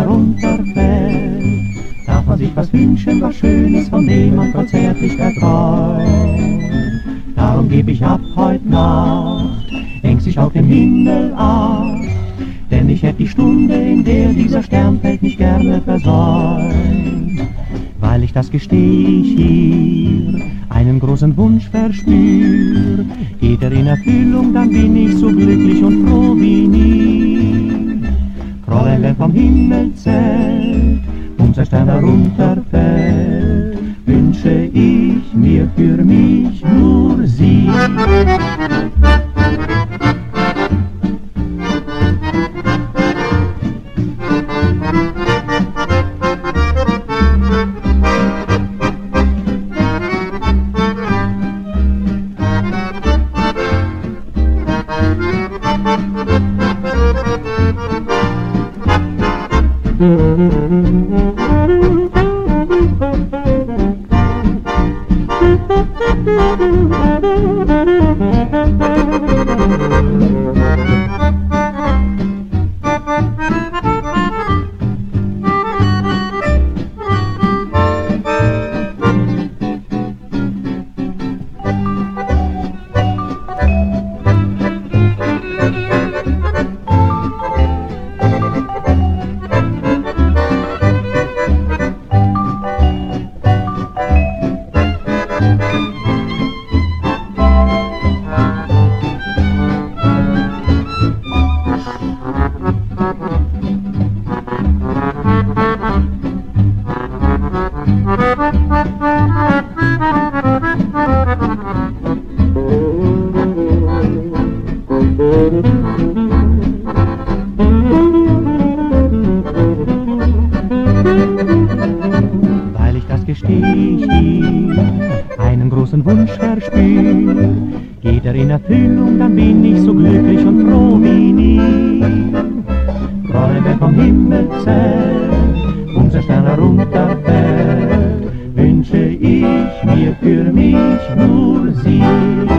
herunterfällt, darf man sich was wünschen, was Schönes, von dem man voll Zärtlichkeit träumt. Darum geb ich ab heut Nacht, ängstlich auf dem Himmel acht, denn ich hätt die Stunde, in der dieser Sternfeld nicht gerne versäumt. Weil ich, das gesteh ich hier, einen großen Wunsch verspür, geht er in Erfüllung, dann bin ich so glücklich und froh wie nie. Fräulein, wenn vom Himmel zählt, unser Stern herunterfällt, wünsche ich mir für mich nur sie. Weil ich, das gesteh ich hier, einen großen Wunsch verspür, geht er in Erfüllung, dann bin ich so glücklich und froh wie nie. Fräulein, wenn vom Himmel zählt, unser Stern herunterfällt, wünsche ich mir für mich nur sie.